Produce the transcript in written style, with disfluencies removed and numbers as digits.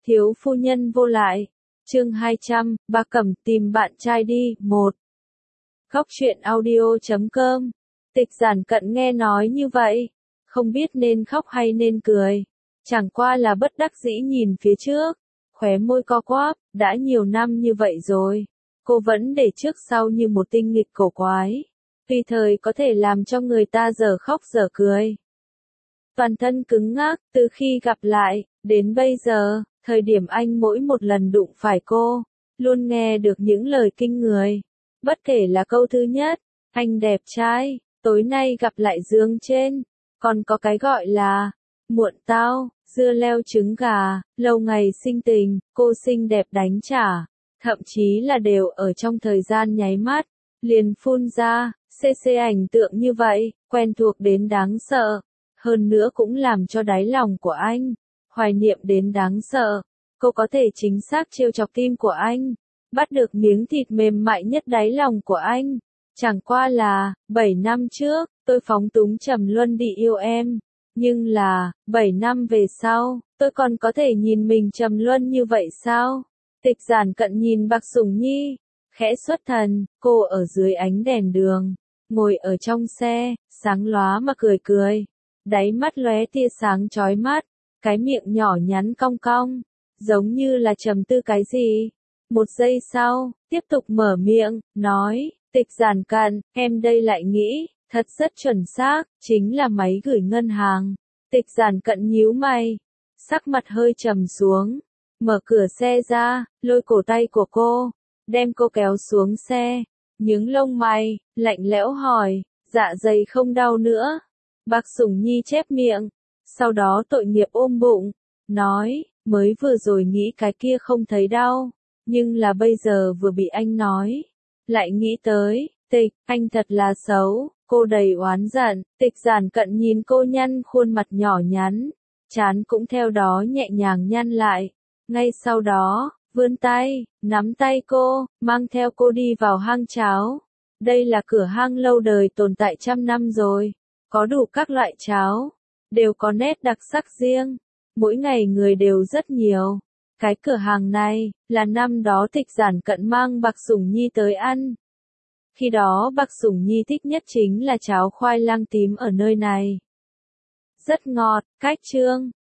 Thiếu phu nhân vô lại. Chương 200, Bà Cẩm tìm bạn trai đi, 1. Góc truyện audio.com. Tịch Giản Cận nghe nói như vậy, không biết nên khóc hay nên cười. Chẳng qua là bất đắc dĩ nhìn phía trước, khóe môi co quắp, đã nhiều năm như vậy rồi. Cô vẫn để trước sau như một tinh nghịch cổ quái, tùy thời có thể làm cho người ta dở khóc dở cười. Toàn thân cứng ngắc, từ khi gặp lại, đến bây giờ, thời điểm anh mỗi một lần đụng phải cô, luôn nghe được những lời kinh người. Bất kể là câu thứ nhất, anh đẹp trai, tối nay gặp lại giường trên, còn có cái gọi là, muộn tao, dưa leo trứng gà, lâu ngày sinh tình, cô xinh đẹp đánh trả, thậm chí là đều ở trong thời gian nháy mắt, liền phun ra, cc ảnh tượng như vậy, quen thuộc đến đáng sợ, hơn nữa cũng làm cho đáy lòng của anh, hoài niệm đến đáng sợ, cô có thể chính xác trêu chọc tim của anh, bắt được miếng thịt mềm mại nhất đáy lòng của anh. Chẳng qua là, 7 năm trước, tôi phóng túng trầm luân đi yêu em. Nhưng là, 7 năm về sau, tôi còn có thể nhìn mình trầm luân như vậy sao? Tịch Giản Cận nhìn Bạc Sủng Nhi, khẽ xuất thần, cô ở dưới ánh đèn đường, ngồi ở trong xe, sáng lóa mà cười cười. Đáy mắt lóe tia sáng chói mắt, cái miệng nhỏ nhắn cong cong, giống như là trầm tư cái gì. Một giây sau, tiếp tục mở miệng, nói, Tịch Giản Cận, em đây lại nghĩ, thật rất chuẩn xác, chính là máy gửi ngân hàng. Tịch Giản Cận nhíu mày, sắc mặt hơi trầm xuống, mở cửa xe ra, lôi cổ tay của cô, đem cô kéo xuống xe, nhướng lông mày, lạnh lẽo hỏi, dạ dày không đau nữa. Bạc Sủng Nhi chép miệng, sau đó tội nghiệp ôm bụng, nói, mới vừa rồi nghĩ cái kia không thấy đau, nhưng là bây giờ vừa bị anh nói, lại nghĩ tới, Tịch, anh thật là xấu, cô đầy oán giận. Tịch Giản Cận nhìn cô nhăn khuôn mặt nhỏ nhắn, trán cũng theo đó nhẹ nhàng nhăn lại, ngay sau đó, vươn tay, nắm tay cô, mang theo cô đi vào hang cháo. Đây là cửa hang lâu đời tồn tại trăm năm rồi, có đủ các loại cháo, đều có nét đặc sắc riêng, mỗi ngày người đều rất nhiều. Cái cửa hàng này, là năm đó Tịch Giản Cận mang Bạc Sủng Nhi tới ăn. Khi đó Bạc Sủng Nhi thích nhất chính là cháo khoai lang tím ở nơi này. Rất ngọt, cách chương.